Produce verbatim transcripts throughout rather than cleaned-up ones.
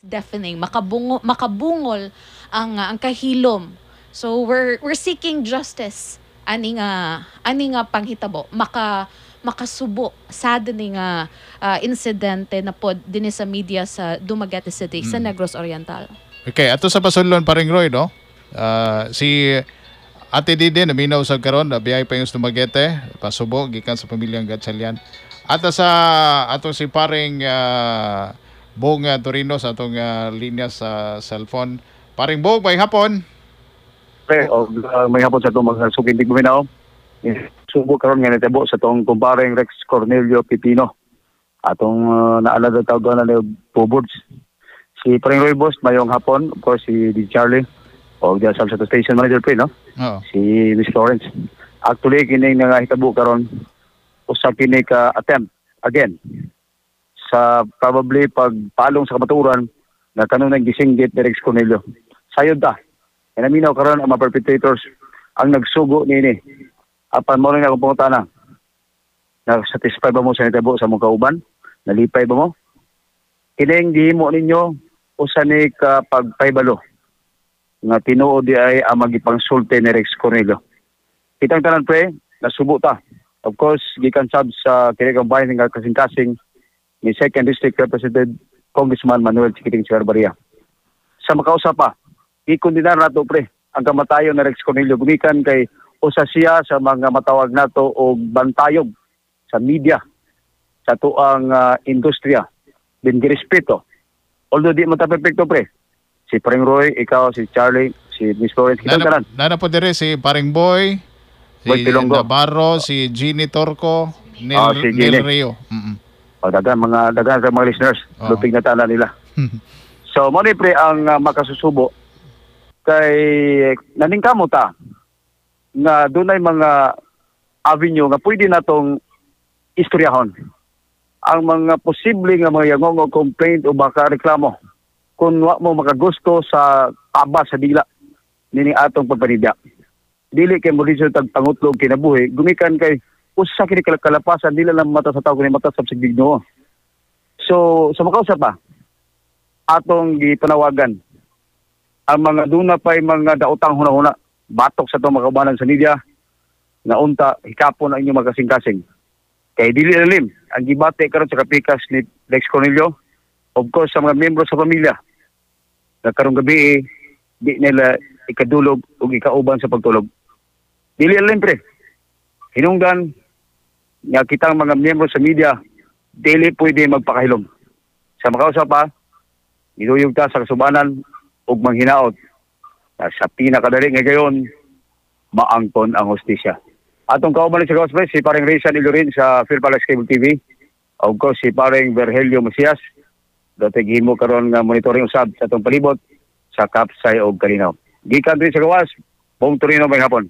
deafening, makabungo, makabungol ang ang kahilom. So we're we're seeking justice ani nga ani nga panghitabo maka makasubo sad ni nga uh, insidente na pod dinhi sa media sa Dumaguete City mm. sa Negros Oriental. Okay, ato sa pasulon paring Roy, no? Uh, si Ate Didi naminaw sa karon na biyay pa yung Dumaguete, pasubo gikan sa pamilyang Gatchalian. At sa atong si paring uh, Bong uh, Torino sa atong uh, linya sa cellphone. Paring Bong, may hapon. Pre, oh, uh, may hapon sa itong mga sukindig buminaw. Subo karon nga natabo sa itong kumparing Rex Cornelio Pipino. Atong uh, naalala tao doon na Puboards. Si paring Roy Boss, mayong hapon. Of course, si D. Charlie. O diya sa station manager pre, no? Oh. Si Miss Florence. Actually, kining nga hitabo karon usa kini ka attempt again sa probably pagpalong sa kamaturan na kanunay gisinggit ni Rex Cornelio. Sayod ta. E naminaw karon ang mga perpetrators ang nagsugo nini. Apan mo rin akong pangutana. Na-satisfy ba mo sa hitabo sa mong kauban? Nalipay ba mo? Kining gihimo ninyo usa ni ka pagpaybalo nga tinuod di ay ang magipangsulti ni Rex Cornelio. Kitang tanan pre, nasubo ta. Of course, gikan sab sa kinigang bayan nga kasing-kasing ni second District Representative Congressman Manuel Chiquiting Chigarbaria. Sa makausap pa, ikundinar nato pre ang kamatayon ni Rex Cornelio gumikan kay usa siya sa mga matawag nato og bantayog sa media sa tuang uh, industriya. Din girespeto. Although di man ta perfecto pre. Si Paring Roy, ikaw, si Charlie, si Miss Florence, kitang tanan. Nana po dire si Paring Boy, si Navarro, si Ginny Torco, Neil, oh, si Neil Rio. Mm-hmm. O, dagan, mga, dagan sa mga listeners, oh. Lupig na tanan nila. So, mo pre ang uh, makasusubo kay naningkamo ta nga dunay mga avenue nga pwede natong istoryahon. Ang mga posible nga mga yangong complaint o baka reklamo kung wa mo makagusto sa taba sa dila nini atong pagpanidya. Dili kay mo dito tagpangutlog kinabuhi, gumikan kay usa kini kalapasan dila lang mata sa tao kundi mata sa Ginoo. So sa makausap pa atong gipanawagan ang mga duna pay mga daotang hunahuna batok sa itong mga kaubanan sa media na unta hikapon ang inyong magkasing-kasing. Kay dili lalim ang gibate karon sa kapikas ni Rex Cornelio, of course sa mga miyembro sa pamilya na karong gabi di nila ikadulog o ikauban sa pagtulog. Dili lalim pre. Hinungdan nga kitang mga miyembro sa media dili pwede magpakahilom. Sa makausap pa, niduyog ta sa kasubanan ug manghinaot na sa pinakadali nga gayon maangkon ang hustisya. Atong kauban sa Ghost Press, si paring Rizan Ilorin sa Fairpalace Cable T V. Of course, si paring Virgelio Macias. Dati gihimo karon nga monitoring usab sa atong palibot sa Kapsay o Kalinaw. Gikan rin sa gawas, Bong Torino may hapon.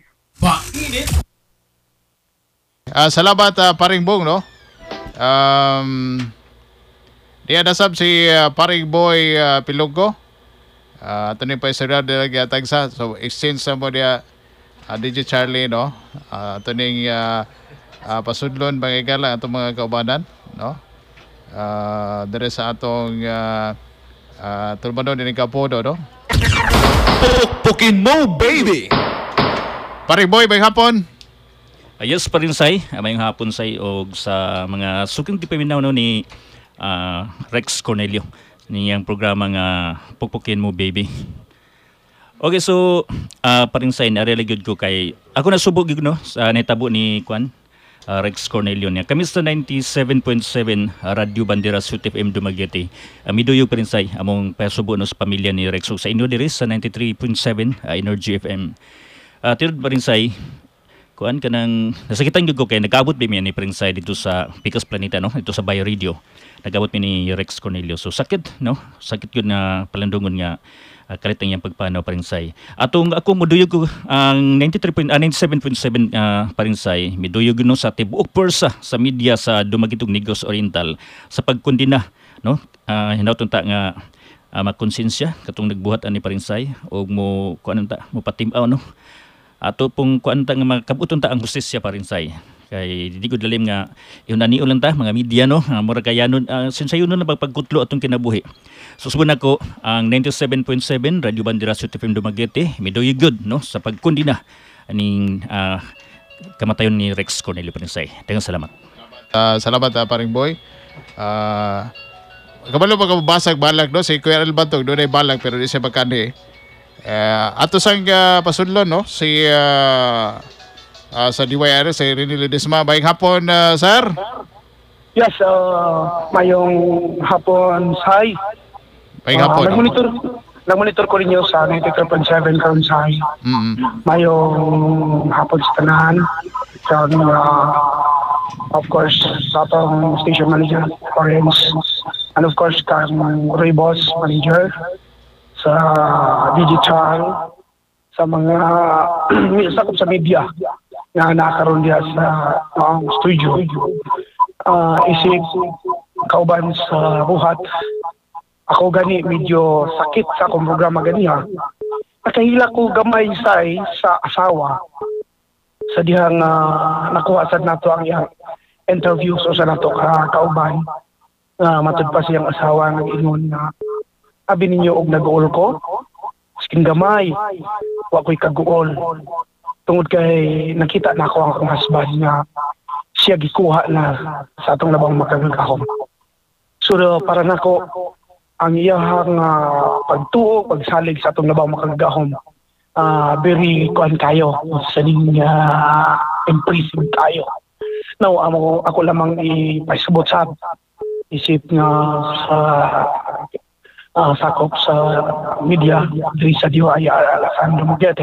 Uh, salamat uh, paring Bong, no? Um, diya nasab si uh, paring Boy uh, Pilugo. Uh, ito ni pa isarad nila tagsa. So, exchange sa mo diya uh, D J Charlie, no? Uh, ito ning uh, uh, pasudlon bangigala atong mga kaubanan, no? Uh, dari sa atong uh, uh, tulbano din ng Kapodo, no? Pukin mo, baby! Paring Boy, may hapon? Ayos pa rin say, mayong hapon say og sa mga suking di paminaw no ni uh, Rex Cornelio niyang programa nga Pukpukin Mo Baby. Okay, so uh, pa rin say na really good ko kay ako nasubok gyud no sa netabo ni Kwan uh, Rex Cornelio niya. Kami sa ninety-seven point seven uh, Radio Bandera Suit F M Dumaguete. Uh, miduyo pa rin say among pasubo no sa pamilya ni Rex sa inyo diri sa ninety-three point seven uh, Energy F M. Uh, tirod pa rin say kuan kanang nasakitan gyud ko kay nagabot bi mi ni Prinsay dito sa Picas Planeta no dito sa Bayo Radio. Nagabot mi ni Rex Cornelio. So sakit no, sakit gyud na palandungon nga uh, kalitang yang pagpanaw Prinsay. Atong ako moduyog ko ang ninety-three point ninety-seven point seven uh, Prinsay miduyog no sa tibuok pwersa sa media sa Dumaguetong Negros Oriental sa pagkondina no. Uh, hinawton ta nga uh, makonsensya katong nagbuhat ani Prinsay og mo kuan ta mo patim-aw no. Ato pong kuan ta nga makabuton ta ang hustisya pa rin say Kay di ko dalim nga yun ani ulang ta mga media no, uh, murag kaya nun uh, sinsayon nun na pagpagkutlo atong kinabuhi. So subon ako ang ninety-seven point seven Radyo Bandera City F M Dumaguete midoy good no sa pagkundina aning uh, kamatayon ni Rex Cornelio Paninsay. Daghang salamat. Uh, salamat uh, paring boy. Ah uh, kabalo pa kabasag balag no si Kuya Albantog do nay balag pero di siya magkani. Uh, ato sang uh, pasunlon no si uh, uh, sa D Y R S si Rene Ledesma. Bayang hapon uh, sir. Yes, uh, mayong hapon, Sai. Bayang Uh, hapon. nag-monitor, nag-monitor ko rin yun sa ninety-three point seven karon, Sai. Mm-hmm. Mayong hapon sa tanan. Sa, uh, of course, sa atong station manager, Orange. And of course, kang Roy Boss manager. Sa digital. Sa mga sakop sa media na nakaroon diya sa uh, studio. Uh, isip kauban sa buhat. Ako gani medyo sakit sa akong programa gani ha. Nakahila ko gamay say sa asawa sa dihang uh, nakuha sad nato ang iyang interview so sa nato ka kauban. Uh, matud pa siyang asawa nag-ingon na abi ninyo og nag-uol ko. Skin gamay. Wa ko'y kag-uol. Tungod kay nakita na ako ang akong husband nga siya gikuha na sa atong labang makagagahom. So para nako ang iyang uh, pagtuo, pagsalig sa atong labang makagagahom, uh, very kuan kayo, sa ning uh, impressive kayo. Now, amo, ako lamang ipasabot sa isip nga sa uh, sakop sa media, diri sa D Y R Alessandro Dumaguete.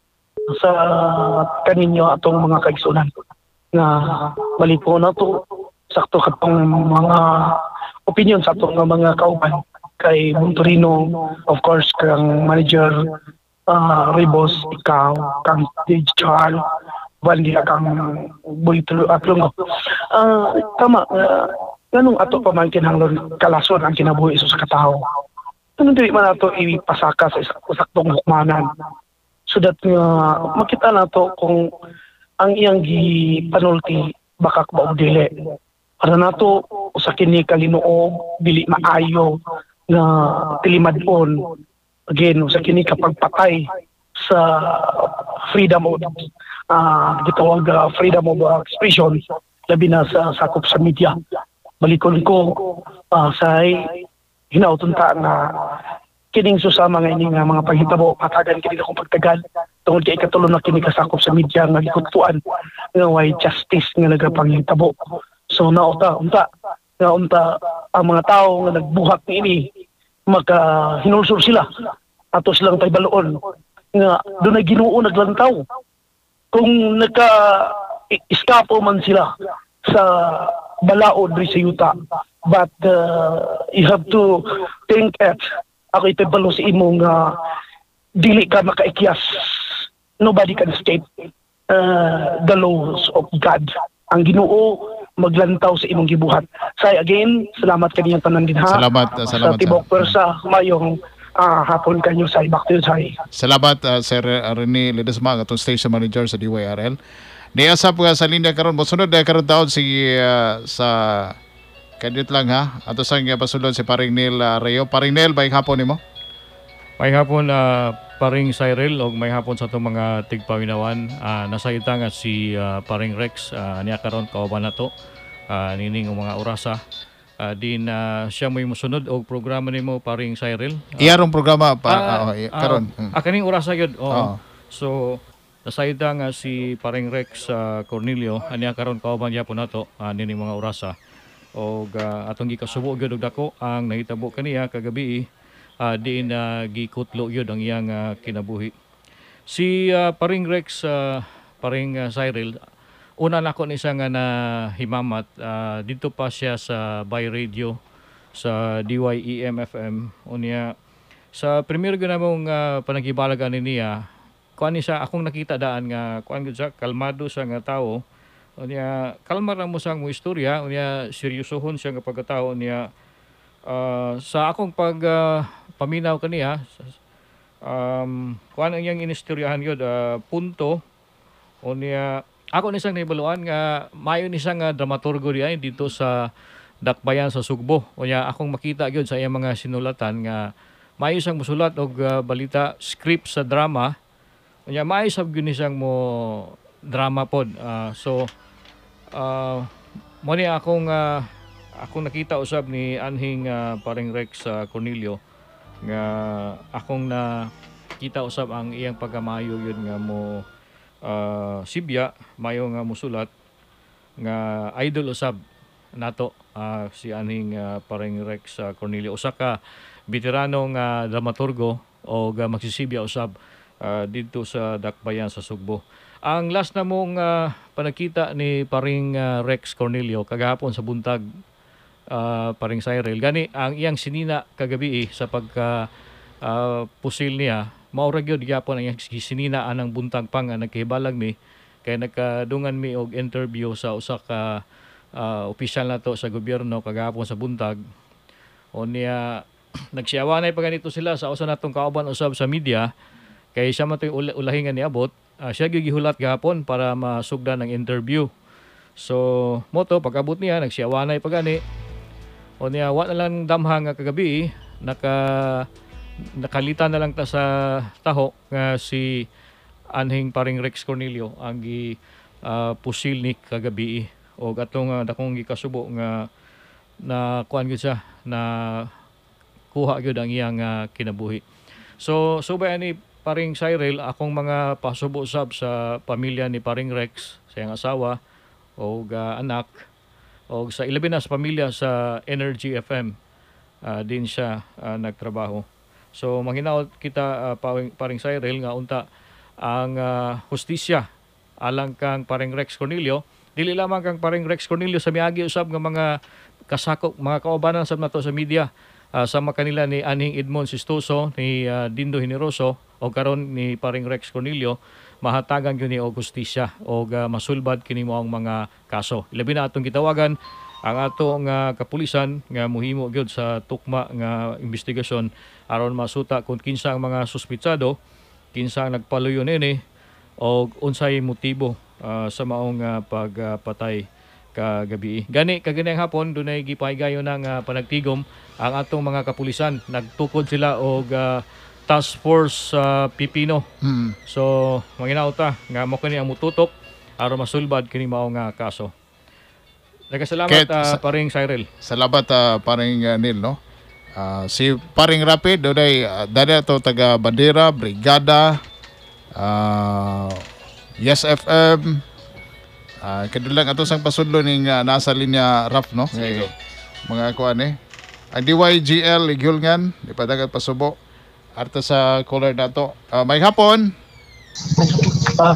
Sa kaninyo atong mga kaigsunan nga malipo na to sakto katong mga opinion sa atong mga kauban kay Montorino, of course kang manager uh, Ribos, ikaw kang digital Vandia kang Bulito Atlongo. Uh, tama uh, ganung ato pamangkin hanglon kalason ang kinabuhi sa katao. Ganun dili man ato ipasaka sa saktong hukmanan so that uh, makita nato kung ang iyang gipanulti bakak ba og dili. Para nato usa kini kalinuog dili maayo nga tilimadon. Again, usa kini kapagpatay sa freedom of uh, gitawag uh, freedom of uh, expression labi na sa sakop sa media. Balikon ko uh, sa hinauton ta na kining susama nga ini nga mga paghitabo patagan kini akong pagtagal tungod kay ikatulo na kini kasakop sa media nga gikutuan nga way justice nga nagapanghitabo. So naota unta nga unta ang mga tao nga nagbuhat niini maka hinulsol sila ato silang taybaloon nga dunay Ginoo naglantaw kung naka iskapo man sila sa balaod ri sa yuta but uh, you have to think at ako ipabalo sa imo nga dili ka makaikyas. Nobody can escape uh, the laws of God. Ang Ginoo maglantaw sa imong gibuhat. Say again, salamat kaniyang tanan din ha. Salamat, uh, salamat. Sa tibok persa mayong uh, hapon kanyo say back to you say. Salamat uh, Sir Rene Ledesma atong station manager sa D Y R L. Niasa po sa linya karon mo sunod na karon taon si uh, sa kadit lang ha. Ato sang uh, pasulod si Paring Neil uh, Reo. Paring Neil, bayang hapon nimo. May hapon uh, Paring Cyril o may hapon sa itong mga tigpawinawan. Uh, nasa ita nga si uh, Paring Rex, uh, niya karon kauban na to. Uh, nining ang mga orasa. Uh, din uh, siya mo'y musunod o programa ni mo Paring Cyril. Uh, Iyarong programa pa uh, uh, uh, karon. Uh, uh, kaning orasa yun. Oh. Oh. So, nasa ita nga si Paring Rex uh, Cornelio, uh, niya karon kauban niya po na to. Uh, nining mga orasa. O uh, atong gikasubo gyud og dako ang nahitabo kaniya kagabi. Uh, diin na uh, gikutlo yun ang iyang uh, kinabuhi. Si uh, Paring Rex, uh, Paring uh, Cyril, una na ko ni siya nga na himamat. Uh, dito pa siya sa By Radio, sa D Y E M F M. Unya, sa premier ko namong uh, panagibalagan niya, kuan ni siya, akong nakita daan nga, kuan siya, kalmado siya nga tao. Unya, kalmar na mo siyang mo istorya. Unya, seryosohon siya nga pagkatao niya. Uh, sa akong pag uh, paminaw kaniya um kuan ang iyang inistoryahan yun uh, punto o niya ako nisang nahibaluan nga mayo ni nga dramaturgo diay dito sa Dakbayan sa Sugbo. Unya akong makita gyud sa iyang mga sinulatan nga mayo siyang musulat og uh, balita script sa drama. Unya mayo sab gyud ni siyang mo drama pod. Uh, so uh, mo ni akong uh, akong nakita usab ni anhing uh, paring Rex uh, Cornelio nga akong na kita usab ang iyang pagkamayo yun nga mo uh, sibya mayo nga musulat nga idol usab nato uh, si anhing uh, paring Rex uh, Cornelio usa ka veteranong uh, dramaturgo o uh, magsisibya usab uh, dito sa Dakbayan sa Sugbo. Ang last na mong uh, panakita ni paring uh, Rex Cornelio kagahapon sa buntag uh, paring Cyril gani ang iyang sinina kagabi eh, sa pagka uh, pusil niya maura gyud gyapon ang iyang sinina anang buntag pang nga nagkahibalag mi kay nagkadungan mi og interview sa usa ka uh, opisyal nato sa gobyerno kagahapon sa buntag o niya nagsiyawanay pa ganito sila sa usa natong kauban usab sa media kay siya man toy ul- ulahingan ni abot. Uh, siya gigihulat gahapon para masugdan ng interview. So, moto pag-abot niya nagsiyawanay pa gani. O niya wa na lang damhang nga kagabi naka nakalitan na lang ta sa taho nga si anhing paring Rex Cornelio ang gi uh, pusil ni kagabi o atong uh, dakong gikasubo nga na kuan gyud siya na kuha gyud ang iyang uh, kinabuhi. So, subay ani paring Cyril, akong mga pasubo usab sa pamilya ni paring Rex, sa iyang asawa, o uh, anak, o sa ilabi na sa pamilya sa Energy F M, uh, din siya uh, nagtrabaho. So, manghinaot kita, uh, paring, paring Cyril, nga unta ang uh, hustisya alang kang paring Rex Cornelio, dili lamang kang paring Rex Cornelio sa miagi usab nga mga kasakop, mga kaubanan sa nato sa media, uh, sama kanila ni Aning Edmond Sistoso, ni uh, Dindo Generoso, o karon ni paring Rex Cornelio mahatagan gyud ni og hustisya o uh, masulbad kini mo ang mga kaso. Ilabi na atong gitawagan ang atong uh, kapulisan nga muhimo gyud sa tukma nga investigasyon aron masuta kung kinsa ang mga suspitsado, kinsa ang nagpaluyo nini o unsay motibo uh, sa maong uh, pagpatay uh, kagabi. Gani kaganang hapon dunay gipahigayon ng uh, panagtigom ang atong mga kapulisan. Nagtukod sila og uh, Task Force uh, Pipino. Hmm. So, manginaw ta nga mo kini ang mututok aron masulbad kini mao nga kaso. Nagasalamat Ket, uh, sa- paring Cyril. Salamat uh, paring uh, Neil, no? Uh, si paring Rapid, doday uh, dada to taga Bandera, Brigada, uh, Yes F M, uh, kadulang ato sang pasudlo ning uh, nasa linya rap, no? Ngay, mga kuan eh. Ang D Y G L, Igulngan, di pa dagat pasubo. Arta sa caller nato. Uh, may hapon. Ah,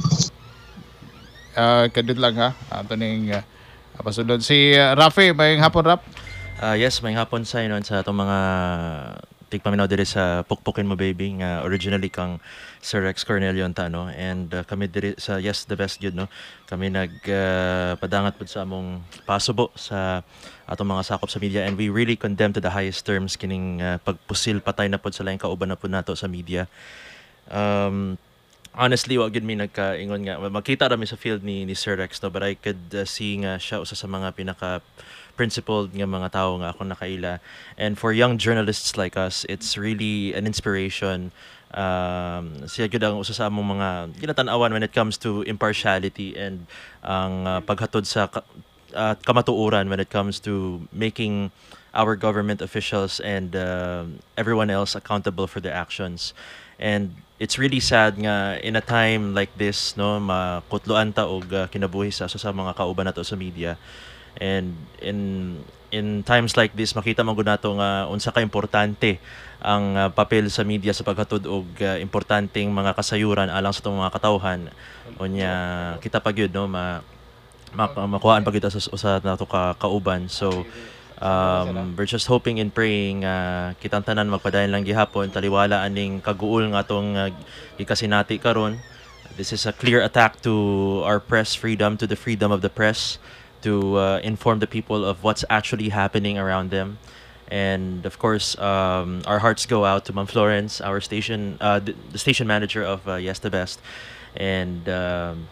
Uh, kadit lang ha. Ato ning uh, pasudlo. Si uh, Rafi, may hapon rap. Ah yes, may hapon sa inon sa itong mga tigpaminaw diri sa Pukpukin Mo Baby nga originally kang Sir Rex Cornelio ta no, and uh, kami diri sa Yes the Best Yun no, kami nag uh, padangat pud sa among pasubo sa atong mga sakop sa media, and we really condemn to the highest terms kining uh, pagpusil patay na pud sa laing kauban na pud nato sa media. Um, honestly, wag gid mi nagkaingon nga makita ra mi sa field ni ni Sir Rex no, but I could uh, see nga siya usa sa mga pinaka principled nga mga tao nga akong nakaila, and for young journalists like us it's really an inspiration. Um, siya gyud ang usa sa among mga ginatan-awan when it comes to impartiality and ang uh, paghatod sa ka- uh, kamatuoran when it comes to making our government officials and uh, everyone else accountable for their actions. And it's really sad nga in a time like this no, makutloan ta og uh, kinabuhi sa sa mga kauban nato sa media. And in in times like this makita man gud nato nga unsa ka importante ang uh, papel sa media sa paghatod og uh, importanteng mga kasayuran alang sa itong mga katawhan. Unya kita pa gyud no ma, ma makuhaan pa gyud sa usa nato ka kauban. So um, we're just hoping and praying uh, kitang tanan magpadayon lang gihapon taliwala aning kaguol nga atong uh, gikasinati karon. This is a clear attack to our press freedom, to the freedom of the press, to uh, inform the people of what's actually happening around them. And of course, um, our hearts go out to Ma'am Florence, our station, uh, the, the station manager of uh, Yes the Best. And um,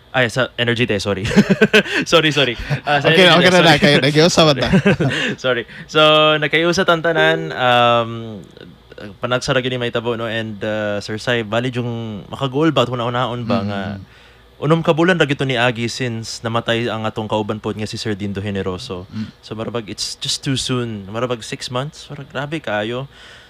Ay, sa Energy Day, sorry. sorry, sorry. Ah, sa Okay, Energy okay Day, na na. sorry. Kaya nagyosa ba ta? Sorry. So, nagkayusa tantanan, um, panagsara gyud ni mahitabo, no, and uh, Sir Sai, bali yung makagol ba, una-unahon ba, nga, unom ka bulan ra gito ni Agi since namatay ang atong kauban pod nga si Sir Dindo Generoso. So, marabag, it's just too soon. Marabag, six months? Marabag, grabe kaayo.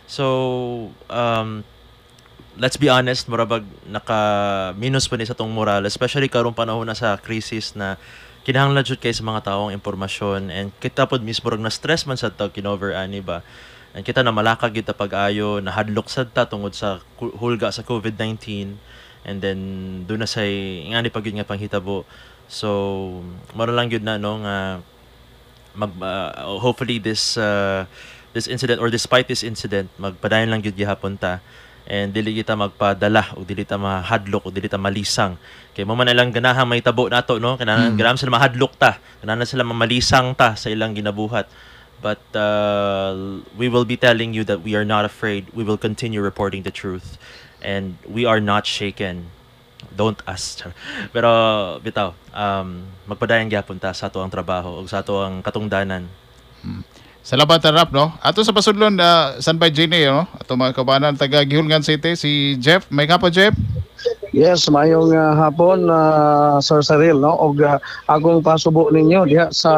So, um, let's be honest, marabag naka-minus pa ni sa tong moral, especially karong panahon na sa crisis na kinahanglan jud kay sa mga taong impormasyon, and kita pod mismo rag na stress man sad ta kinover ani ba, and kita na malakag kita pag-ayo, nahadlok sad ta tungod sa ku- hulga sa COVID nineteen, and then doon na say ngani pag yun nga panghitabo. So maro lang gyud na no nga mag uh, hopefully this uh, this incident, or despite this incident, magpadayon lang gyud gihapon ta, and dili kita magpadala o dili ta mahadlok o dili ta malisang kay mo man na lang ganahang may tabo nato, no, kananan mm. ganahang sila mahadlok ta, kananan sila mamalisang ta sa ilang ginabuhat. But uh, we will be telling you that we are not afraid. We will continue reporting the truth, and we are not shaken. Don't ask. Pero bitaw, um, magpadayon gyapon ta sa ato ang trabaho o sa ato ang katungdanan. Hmm. Salamat Rap, no? Ato sa pasudlon, uh, San Bay Gini, no? Ato mga kabanan, taga Gihulngan City, si Jeff. May kapo, Jeff? Yes, mayong uh, hapon, uh, Sir Cyril, no? Og uh, akong pasubo ninyo diha sa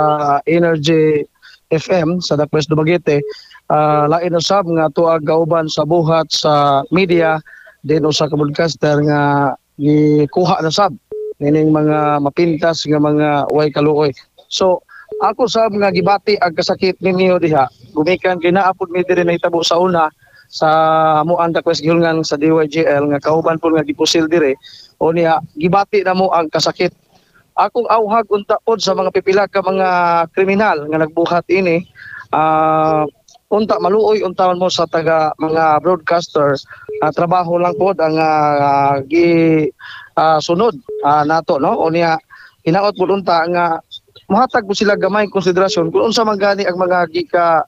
Energy F M sa Dakpres Dumaguete. Uh, lain usab nga tuag kauban sa buhat sa media, din usa ka broadcaster nga gikuha na sab nining mga mapintas nga mga way kaluoy. So ako sab nga gibati ang kasakit ninyo diha. Gumikan kay naapod mi diri nahitabo sa una sa amuan Dakpres Gihulngan sa D Y G L nga kauban po nga gipusil dire, o niya gibati na mo ang kasakit. Akong awhag unta pod sa mga pipila ka mga kriminal nga nagbuhat ini, uh, unta maluoy untaon mo sa taga mga broadcaster, uh, trabaho lang pod ang uh, gi uh, sunod uh, nato, no, o niya hinaot pod unta nga muhatag po sila gamay konsiderasyon kung unsa man gani ang mga gika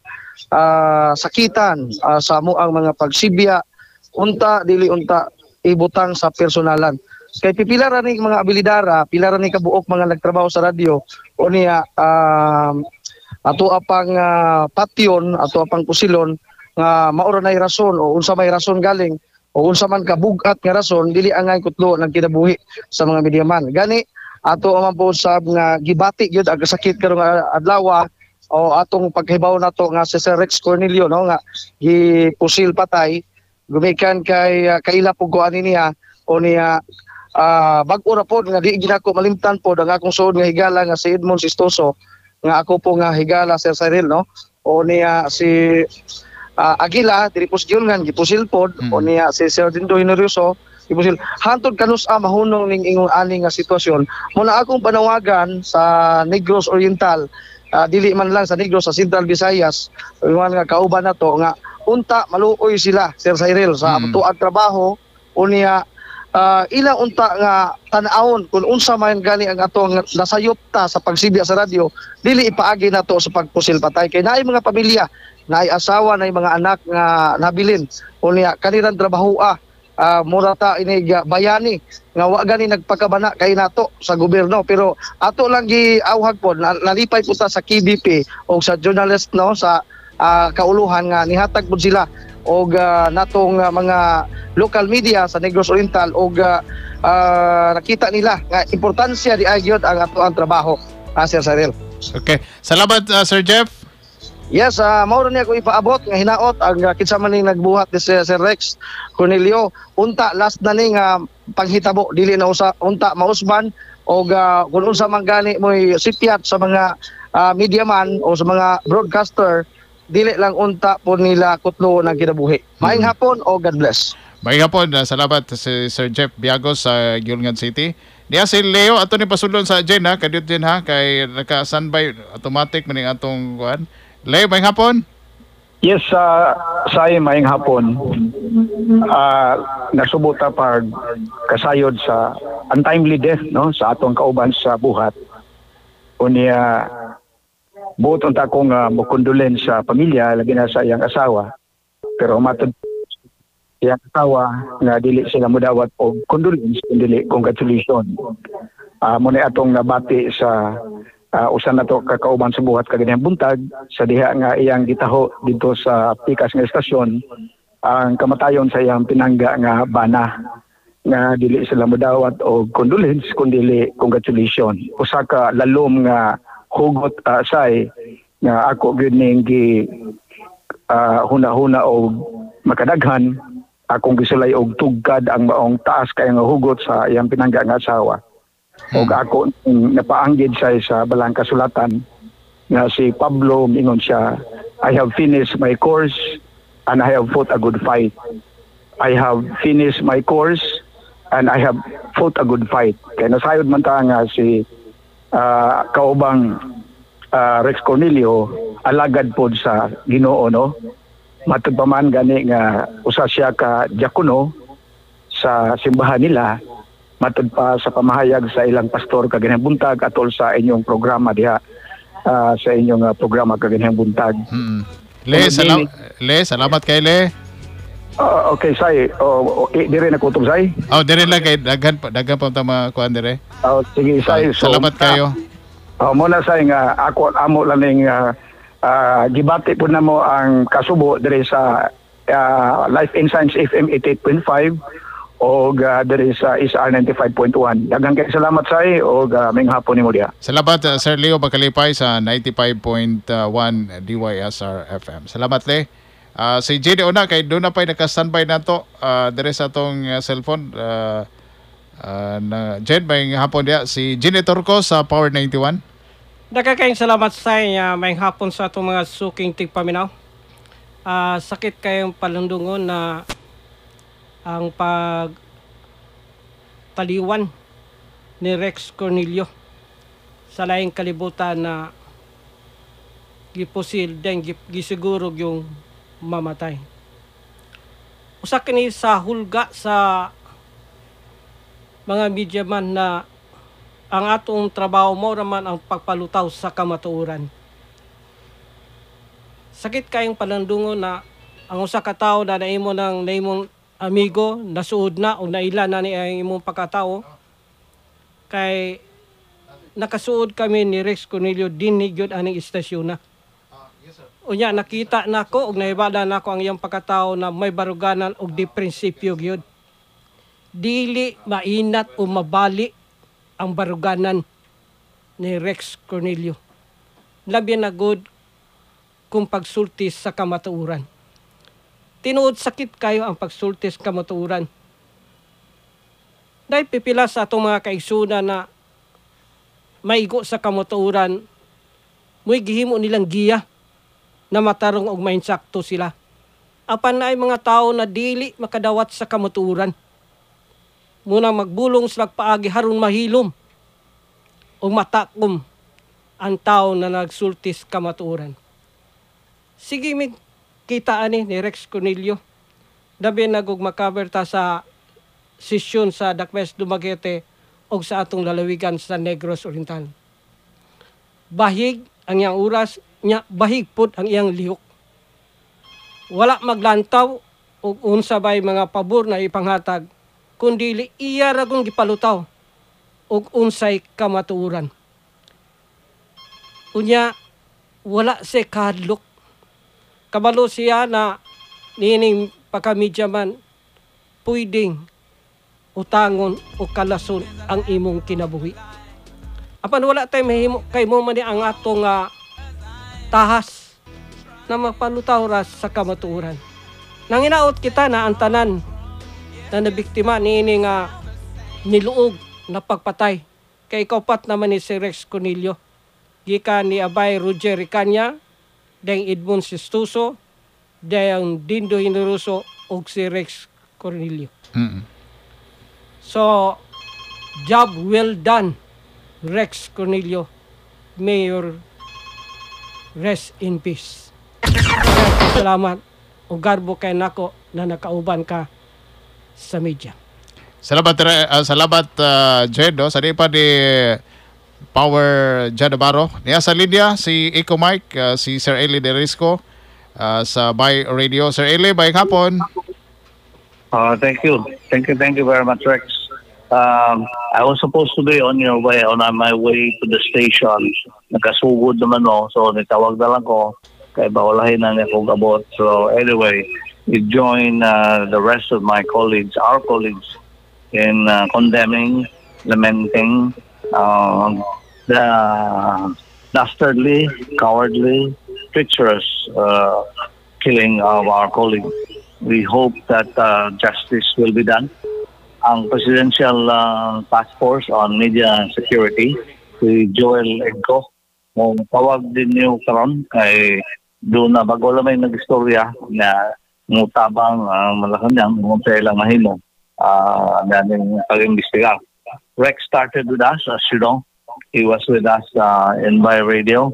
uh, sakitan uh, sa mo ang mga pagsibya, unta dili unta ibutang sa personalan. Kay pipila ra ni mga abilidara, pila ra ni kabuok mga nagtrabaho sa radyo, o niya um, ato apang uh, patyon, ato apang pusilon nga maura nay rason o unsa may rason galing o unsa man kabugat nga rason dili angay kutlo ng kinabuhi sa mga mediaman. Gani ato man po sab nga gibati gyud ang sakit karong adlaw o atong paghibaw nato nga si Sir Rex Cornelio, no, nga gipusil patay gumikan kay uh, kaila pug kuan niya o niya uh, bag-o ra pod nga di ginako malimtan pod ang akong suod nga higala nga si Edmond Sistoso nga ako po nga higala, Sir Cyril, no, o niya si uh, Aguila diri po sa Gihulngan gipusil pod, mm. o niya si Sir Dindo Generoso gipusil. Hantod kanus a mahunong ning ingon ani nga sitwasyon muna akong panawagan sa Negros Oriental, uh, dili man lang sa Negros, sa Central Visayas, man nga kauban nato nga unta maluoy sila, Sir Cyril, sa mm. tuag trabaho, o niya uh, ilang unta nga tan-awon kung unsa man gani ang atong nasayop ta sa pagsibya sa radyo, dili ipaagi nato sa pagpusil patay kay naay mga pamilya, naay asawa, naay mga anak nga nabilin, o niya kanilang trabaho ah, uh, mura ta ini bayani nga wa gani nagpakabana kay nato sa gobyerno, pero ato lang gi awhag pod nalipay po ta sa K B P o sa journalist, no, sa uh, kauluhan nga nihatag pod sila og uh, natong uh, mga local media sa Negros Oriental, og uh, uh, nakita nila nga importansya di agyod ang ato ang trabaho, uh, Sir Cyril. Okay. Salamat, uh, Sir Jeff. Yes, uh, mauro niya ko ipaabot nga hinaot ang uh, kinsa man ning nagbuhat ni Sir Rex Cornelio. Unta last na ning uh, panghitabo dili na usa unta mausban, og uh, kung unsa man gani moy sipyat sa mga uh, media man o sa mga broadcaster, dili lang unta po nila kutlo ng kinabuhi. Maayong hapon o God bless. Maayong hapon, uh, salamat si Sir Jeff Biagos sa uh, Gihulngan City. Diya si Leo ato ni pasulon sa Jen, ha, kadiyot din, ha, kay naka-standby automatic maning atong kuan. Leo, maayong hapon. Yes, uh, sa maayong hapon. Uh, nasubuta pag kasayod sa untimely death, no, sa atong kauban sa buhat. Unya buot unta akong uh, mukondolen sa pamilya, lagi na sa iyang asawa. Pero matod iyang asawa nga dili sila mudawat og condolence, dili congratulation. uh, muna atong nabati sa uh, usan nato kakauban sa buhat kaganihang buntag sa diha nga iyang gitaho dito sa pikas nga estasyon ang kamatayon sa iyang pinangga nga bana nga dili sila modawat og condolence kundi congratulations. Usa ka lalom nga hugot uh, say nga ako gyud ning gi uh, huna-huna og makadaghan akong gisulay og tugkad ang maong taas kay nga hugot sa iyang pinangga nga asawa. Hmm. Og ako napaanggid siya sa balang kasulatan nga si Pablo mingon siya, I have finished my course and I have fought a good fight. I have finished my course and I have fought a good fight. Kaya nasayod man ta nga si uh, kaubang uh, Rex Cornelio alagad pod sa Ginoo, no? Matud pa man gani nga usa siya ka diakono sa simbahan nila, matud pa sa pamahayag sa ilang pastor kaganihang buntag atol sa inyong programa diha uh, sa inyong uh, programa kaganihang buntag. Hmm. Le, salam Le, salamat kay Le. Uh, okay, say. Oh, okay, dire na kutub say. Oh, dire lang kay daghan pa daghan pa tama kuan dire. Oh, sige say. So, salamat kayo. Oh, muna say nga ako amo lang ning uh, Uh, gibati po na mo ang kasubo dire sa uh, Life in Science F M eighty-eight point five o uh, dire sa S R ninety-five point one. Daghang kay salamat say o uh, may hapon nimo diha. Salamat uh, Sir Leo Bakalipay sa ninety-five point one D Y S R F M. Salamat le. Uh, si J D una kay do na pay naka-standby nato uh, dire sa tong uh, cellphone uh, uh, na Jen may hapon diha si Jenny Turco sa Power ninety-one. Nakakaing salamat sa inyo, may hapon sa itong mga suking tigpaminaw. Uh, sakit kayong palundungon na ang pagpaliwan ni Rex Cornelio sa laing kalibutan na gipusil din gisiguro yung mamatay. Usa kini sa hulga sa mga media man na ang atong trabaho mo raman ang pagpalutaw sa kamatuoran. Sakit kayong palandungo na ang usa ka tawo na naimo ng naimong amigo nasuod na o naila na ni ang imong pagkatao kay nakasuod kami ni Rex Cornelio din ni gyud aning istasyon na. Unya nakita nako og naibala nako ang iyang pagkatao na may baruganan og di prinsipyo gyud. Dili mainat o mabali ang baruganan ni Rex Cornelio. Labi na good kung pagsultis sa kamatuoran. Tinuod sakit kayo ang pagsultis kamatuoran. Dahil pipila sa atong mga kaigsunan na maigo sa kamatuoran, muy gihimo nilang giya na matarong og mainsakto sila. Apan na ay mga tao na dili makadawat sa kamatuoran. Muna magbulong sila paagi haron mahilom o matakom ang tao na nagsultis kamatuoran. Sige mig kita ani ni Rex Cornelio. Dabi nagog makaber ta sa sesyon sa Dakmes Dumaguete o sa atong lalawigan sa Negros Oriental. Bahig ang iyang oras, nya bahig pud ang iyang lihok. Wala maglantaw o unsa bay mga pabor na ipanghatag kundi iya ragong gipalutaw og unsay kamatuoran. Unya wala si kahadlok. Kabalo siya na nining pagkamedya man pwedeng utangon o kalason ang imong kinabuhi. Apan wala tay mahimo kay mo man ang atong uh, tahas na mapalutaw ras sa kamatuoran. Nanginaot kita na ang tanan na nabiktima niini nga niluog na pagpatay kay kaupat naman ni si Rex Cornelio gikan ni Abay Roger Ricanya deng Edmond Sistuso deng Dindo Hineroso ug si Rex Cornelio. Mm-hmm. So job well done Rex Cornelio. Mayor rest in peace. Salamat o garbo kay nako na nakauban ka sa media. Salamat uh, salamat uh, Jed, no? Sa di pa di Power Jadabaro. Niya sa linya si Eco Mike, uh, si Sir Eli De Risco uh, sa Bay Radio. Sir Eli, bayang hapon. Uh, thank you. Thank you, thank you very much, Rex. Um, I was supposed to be on your way, on my way to the station. Nagkasugod naman no, so nitawag na lang ko. Kaya bawalahin na niya kong abot. So anyway, we join uh, the rest of my colleagues, our colleagues, in uh, condemning, lamenting uh, the dastardly, cowardly, treacherous uh, killing of our colleague. We hope that uh, justice will be done. Ang Presidential uh, Task Force on Media Security, si Joel Egco, mong tawag din niyo karon kay doon na bago lang may nag-istorya na ngutabang ang uh, Malacanang, kung lang mahimo uh, namin pag-imbestigar. Rex started with us, as you know. He was with us uh, in my radio.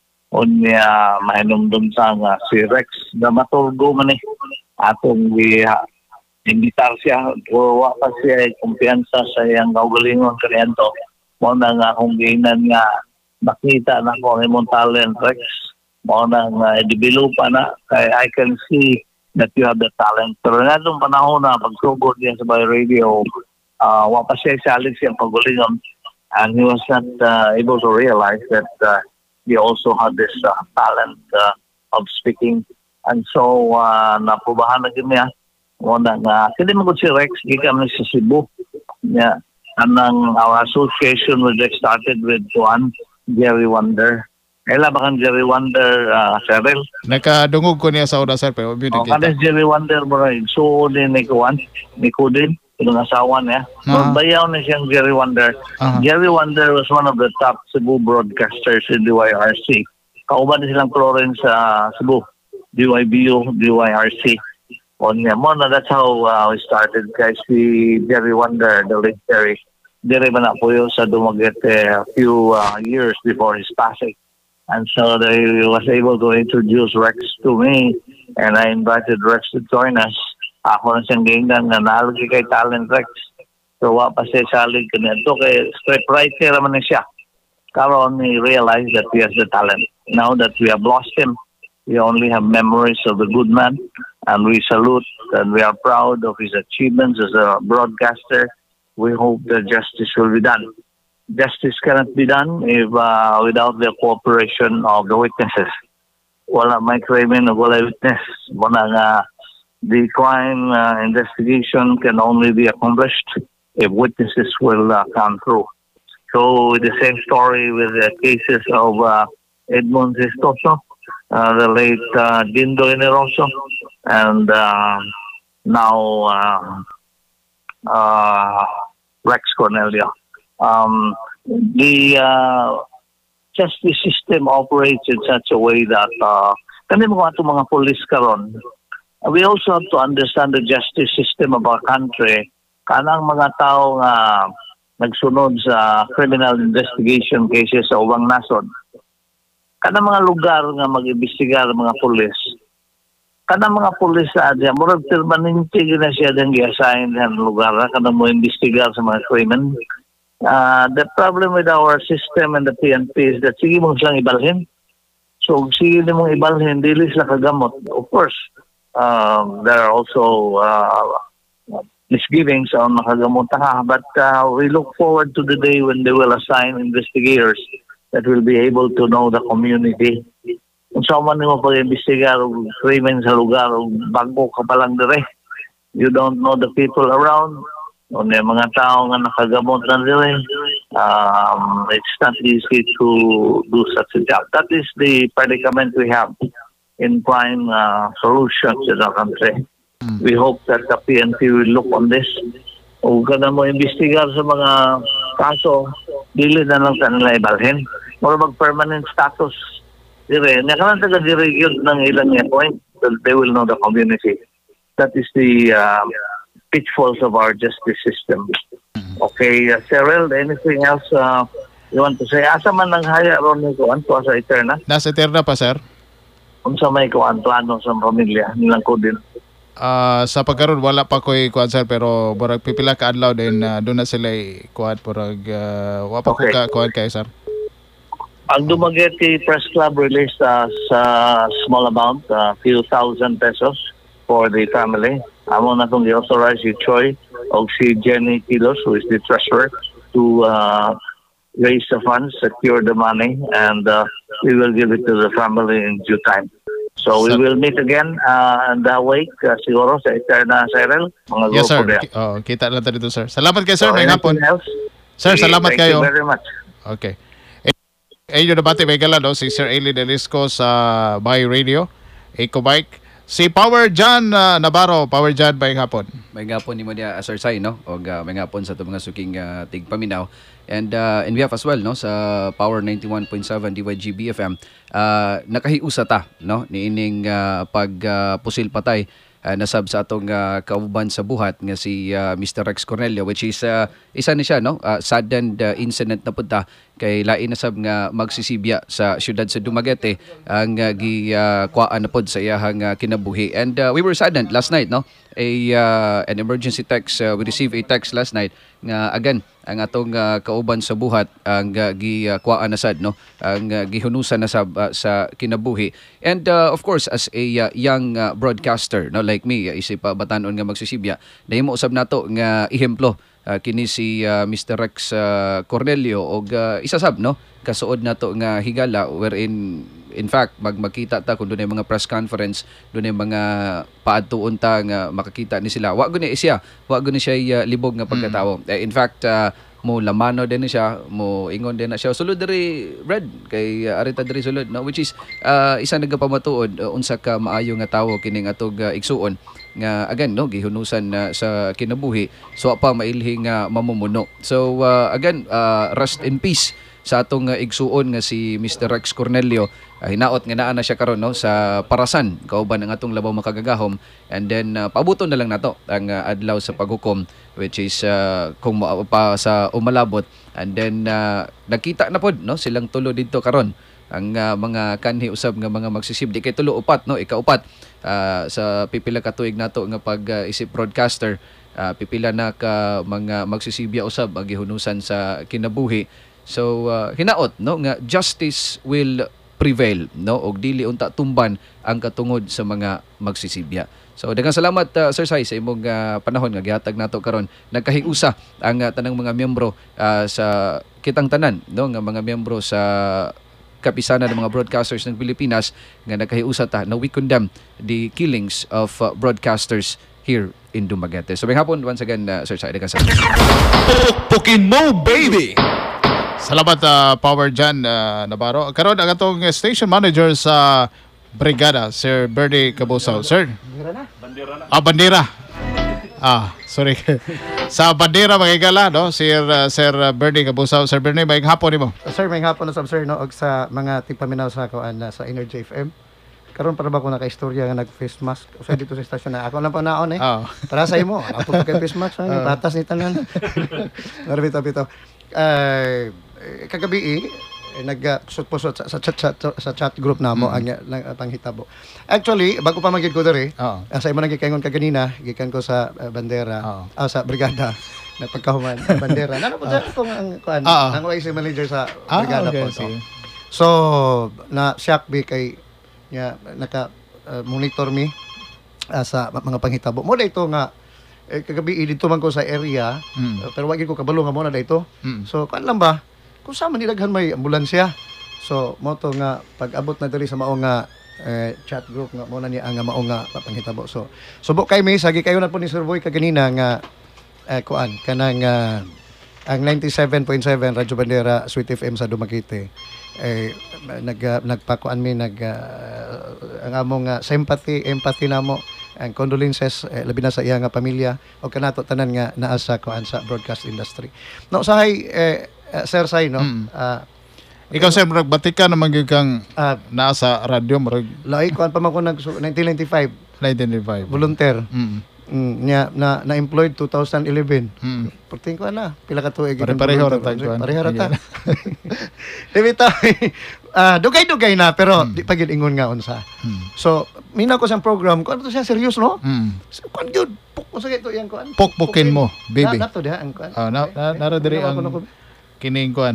Unya mahinumdum sa nga si Rex na maturgo man eh. Atong giha imbitar siya o wa pa siya kumpiyansa sa iyang kaugalingon kanento. Mo na nga akong giinan nga makita na ko ang imong talent, Rex. Mo na nga i-developa na kay I can see that you have the talent. Pero nga nung panahon na pagsugod niya sa Bay Radio, uh, wa pa siya salig siyang kaugalingon, and he was not uh, able to realize that uh, he also had this uh, talent uh, of speaking. And so uh, napubahan na niya. Muna nga, hindi mo si Rex, gikan na sa Cebu. Yeah. Anang our association with Rex started with one, Jerry Wonder. Kailan ba kang Jerry Wonder, uh, Cheryl? Nakadungog ko niya sa una, sir, pero oh, kada Jerry Wonder, bro, so din ni Kuan, ni Kudin, yung asawa niya. Uh-huh. Bayaw na siyang Jerry Wonder. Uh-huh. Jerry Wonder was one of the top Cebu broadcasters in D Y R C. Kauban silang Florence sa uh, Cebu, D Y B U, D Y R C. On niya mo na, that's how uh, we started guys. Si Jerry Wonder, the late Jerry, dire man na po yun sa Dumaguete a few uh, years before his passing. And so they was able to introduce Rex to me, and I invited Rex to join us. Ako na siyang ginggan na nalagi kay talent Rex. So wa pa siya salig kanito kay scriptwriter naman na siya. Karon he realized that he has the talent. Now that we have lost him, we only have memories of the good man. And we salute and we are proud of his achievements as a broadcaster. We hope that justice will be done. Justice cannot be done if uh, without the cooperation of the witnesses. Wala may krimen o wala witness. Wala nga, the crime uh, investigation can only be accomplished if witnesses will uh, come through. So the same story with the cases of uh, Edmond Sistoso, uh, the late uh, Dindo Generoso, and uh, now uh, uh, Rex Cornelio. Um, the uh, justice system operates in such a way that uh, kami mga itong mga police karon, we also have to understand the justice system of our country. Kanang mga tao nga nagsunod sa criminal investigation cases sa ubang nasod, kanang mga lugar nga mag-imbestigar mga police, kanang mga pulis sa adya, murag permanente na siya din i-assign ng lugar na kanang mo imbestigar sa mga krimen. Uh, the problem with our system and the P N P is that sige mong silang ibalhin. So sige mong ibalhin, dili sila kagamot. Of course, um, there are also uh, misgivings on makagamot ha, but uh, we look forward to the day when they will assign investigators that will be able to know the community. Kung saan man mo pag-imbestigar o krimen sa lugar o bago ka pa lang dire, you don't know the people around, o yung mga tao nga nakagamot na dire, um, it's not easy to do such a job. That is the predicament we have in crime uh, solutions in our country. We hope that the P N P will look on this. O ka na mo imbestigar sa mga kaso, dili na lang sa nila ibalhin. Or mag-permanent status. Dire, nakalang taga-dirigyon ng ilang point, they will know the community. That is the uh, pitfalls of our justice system. Okay, uh, Cheryl, anything else uh, you want to say? Asa man nang haya ron ni Kuan to sa Eterna? Nasa Eterna pa, sir. Kung sa may Kuan plano sa pamilya, nilang ko din. Uh, sa pagkaroon, wala pa ko'y Kuan, sir, pero barag pipila ka adlaw din, uh, doon na sila Kuan, barag uh, wala pa okay. ko ka Kuan kayo, sir. Ang Dumaguete Press Club released us a uh, small amount, a uh, few thousand pesos for the family. Amo na itong i-authorize si Choi of si Jenny Kilos, who is the treasurer, to uh, raise the funds, secure the money, and uh, we will give it to the family in due time. So we Sa- will meet again uh, in the wake, uh, siguro sa Eterna Cyril, mga Yes, sir. grupo there. Ki- Oh, kita lang tayo dito, sir. Salamat kayo, sir. So, May hapon. anything else? Sir, Okay, salamat thank kayo. you very much. Okay. Eh, yun na bati, may gala, no? Si Sir Eli Delisco sa Bay Radio, Eco Bike. Si Power John uh, Navarro, Power John, may hapon. May gapon ni mo niya asarsay, no? O uh, may gapon sa ito mga suking uh, tigpaminaw. And uh, in behalf as well, no? Sa Power ninety-one point seven D Y G B F M, uh, nakahiusa ta, no? Niining uh, pagpusil uh, patay uh, nasab sa atong uh, kauban sa buhat nga si uh, Mister Rex Cornelio, which is uh, isa ni siya, no? Uh, saddened uh, incident na punta kay lain nasab nga magsisibya sa syudad sa Dumaguete ang uh, gi uh, kuan na pod sa iyahang uh, kinabuhi. And uh, we were saddened last night, no? A uh, an emergency text, uh, we received a text last night nga again ang atong uh, kauban sa buhat ang uh, gi uh, kuan na sad, no? Ang uh, gihunusan na sab uh, sa kinabuhi. And uh, of course as a uh, young uh, broadcaster, no, like me, uh, isip pa batanon nga magsisibya, nahimo usab nato nga ehemplo uh, kini si uh, Mister Rex uh, Cornelio og uh, isasab, no, kasuod nato nga higala wherein in fact mag makita ta kung dunay mga press conference, dunay mga paadtuon ta nga makakita ni sila. Wa guni siya, wa guni siya uh, libog nga pagkatawo. Mm. Eh, in fact uh, mo lamano din na siya, mo ingon din na siya. Sulod diri red kay uh, arita diri sulod, no, which is uh, isa nagapamatuod uh, unsa ka maayo nga tawo kining atog uh, igsuon nga again, no, gihunusan uh, sa kinabuhi, so pa mailhi nga mamumuno. So uh, again, uh, rest in peace sa atong uh, igsuon nga si Mister Rex Cornelio. Uh, hinaot nga naa na siya karon, no, sa Parasan kauban ang atong labaw makagagahom. And then uh, pabuton na lang nato ang uh, adlaw sa paghukom, which is uh, kung ma- pa sa umalabot. And then uh, nakita na pod, no, silang tulo dito karon ang uh, mga kanhi usab nga mga magsisibdi kay tulo upat, no, ikaupat uh, sa pipila ka tuig nato nga pag uh, isip broadcaster, uh, pipila na ka mga magsisibya usab ang gihunusan sa kinabuhi. So uh, hinaot, no, nga justice will prevail, no, og dili unta tumban ang katungod sa mga magsisibya. So daghang salamat uh, Sir Sai sa imong uh, panahon nga gihatag nato karon. Nagkahiusa ang uh, tanang mga miyembro uh, sa kitang tanan, no, nga mga miyembro sa kapisanan ng mga broadcasters ng Pilipinas nga nagkahiusa ta na we condemn the killings of uh, broadcasters here in Dumaguete. So may hapon once again uh, Sir Sai, daghang salamat. Pukpukin mo, baby! Salamat uh, Power John uh, Navarro. Karon ang atong station manager sa Brigada, Sir Bernie Cabusao. Sir? Bandera na. Ah, bandera. Ah, sorry. Sa bandera magigala, no? Sir uh, Sir Bernie Cabusao. Sir Bernie, may hapon nimo. Sir, may hapon na sab sir, no, og sa mga tigpaminaw sa kuan na sa Energy F M. Karon para ba ko naka-istorya nga nag-face mask usa dito sa istasyon na ako lang pa naon eh. Oh. Para sa imo, ako pa kay face mask, uh. patas ni tanan. Narbito bito. Ay kagabi eh, nag-pusot sa, sa chat, chat sa chat group namo mm-hmm. ang, ang panghitabo. Actually, bago pa magid ko dere, oh. uh, sa imo nagikaingon kaganina, gikan ko sa uh, bandera, oh. uh, sa brigada na pagkahuman bandera. Nano po sa itong ang kuan, oh. ang O I C manager sa brigada ah, okay, po. So. so, na shock bi kay nya naka uh, monitor mi uh, sa mga panghitabo. Mo ito nga eh, kagabi dito man ko sa area, mm. uh, pero wag ko kabalo nga mo na dito. Mm. So, kan lang ba? Kung sama nilaghan may ambulansya. So, mo to nga pag-abot na diri sa mao nga eh, chat group nga mo na niya ang mao nga panghitabo. So, subok kay may sagi kayo na po ni Sir Boy kaganina nga eh, kuan kanang uh, ang ninety-seven point seven Radyo Bandera Sweet F M sa Dumaguete. Eh nag uh, nagpakuan mi nag uh, ang among uh, sympathy, empathy namo, ang condolences eh, labi na sa iya nga pamilya o kanato tanan nga naa sa kuan sa broadcast industry. No sahay eh, Uh, Sir Sai, no? Mm. Uh, Ikaw, Sir, magbati ka naman yung kang uh, nasa radyo. Marag... Lai, kuhan pa man ko nag nineteen ninety-five. nineteen ninety-five. Volunteer. Mm. Mm, niya, na, na-employed two thousand eleven. Mm. Purting ko na. Pila ka tuig. Pare-pareho rata. Pareho rata. Dibita, uh, dugay-dugay na, pero mm. di pagid ingon nga unsa. Mm. So, mina ko sa program, kung ano to siya, serious, no? Mm. Kung yun, puk, sa ito yan, kung Pukpukin mo, baby. Na, nato diha, ang kung uh, na, na, nara diri ang... Kining kuan.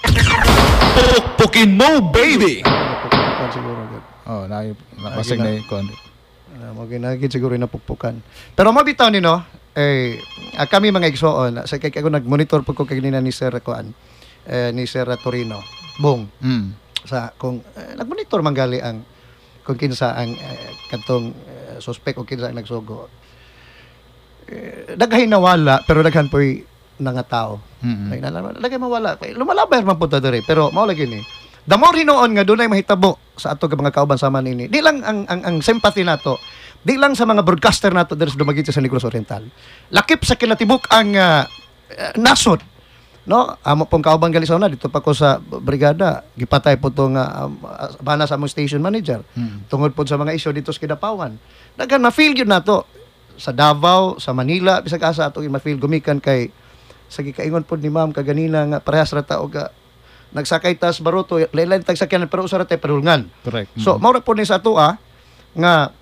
Pukpukin mo, baby. Pukpukan siguro gud. Oh, na napasig na kuan. Ah, mo ginagid siguro na pukpukan. Pero mabitaw ni no, eh ah, kami mga igsoon sa kay ako nag-monitor po ko kay nina ni Sir Kuan eh, ni Sir Torino Bong Mm. sa kung eh, nag-monitor manggali ang kung kinsa ang eh, katong eh, suspect o kinsa ang nagsugo. Eh, daghay nawala pero daghan po'y nangatao. Mm. Ay nalaman, daghay mawala. Lumalabay man po ta diri pero mao lagi ni. The more hinoon nga dunay mahitabo sa ato nga mga kauban sama nini. Di lang ang ang, ang sympathy nato, di lang sa mga broadcaster nato diri sa Dumaguete sa Negros Oriental. Lakip sa kinatibuk ang uh, nasod. No, amo pong kauban gali sa una dito pa ko sa brigada, gipatay po tong uh, bana sa among station manager. Mm. Tungod po sa mga isyu dito sa Kidapawan. Dagan na feel gyud nato sa Davao, sa Manila, bisag asa ato ma-feel gumikan kay sa gikaingon po ni ma'am kaganina nga parehas ra ta og uh, nagsakay tas baruto lain-lain tag sakyanan pero usa ra tay padulngan. Correct. So mao ra po ni sa ato ah, nga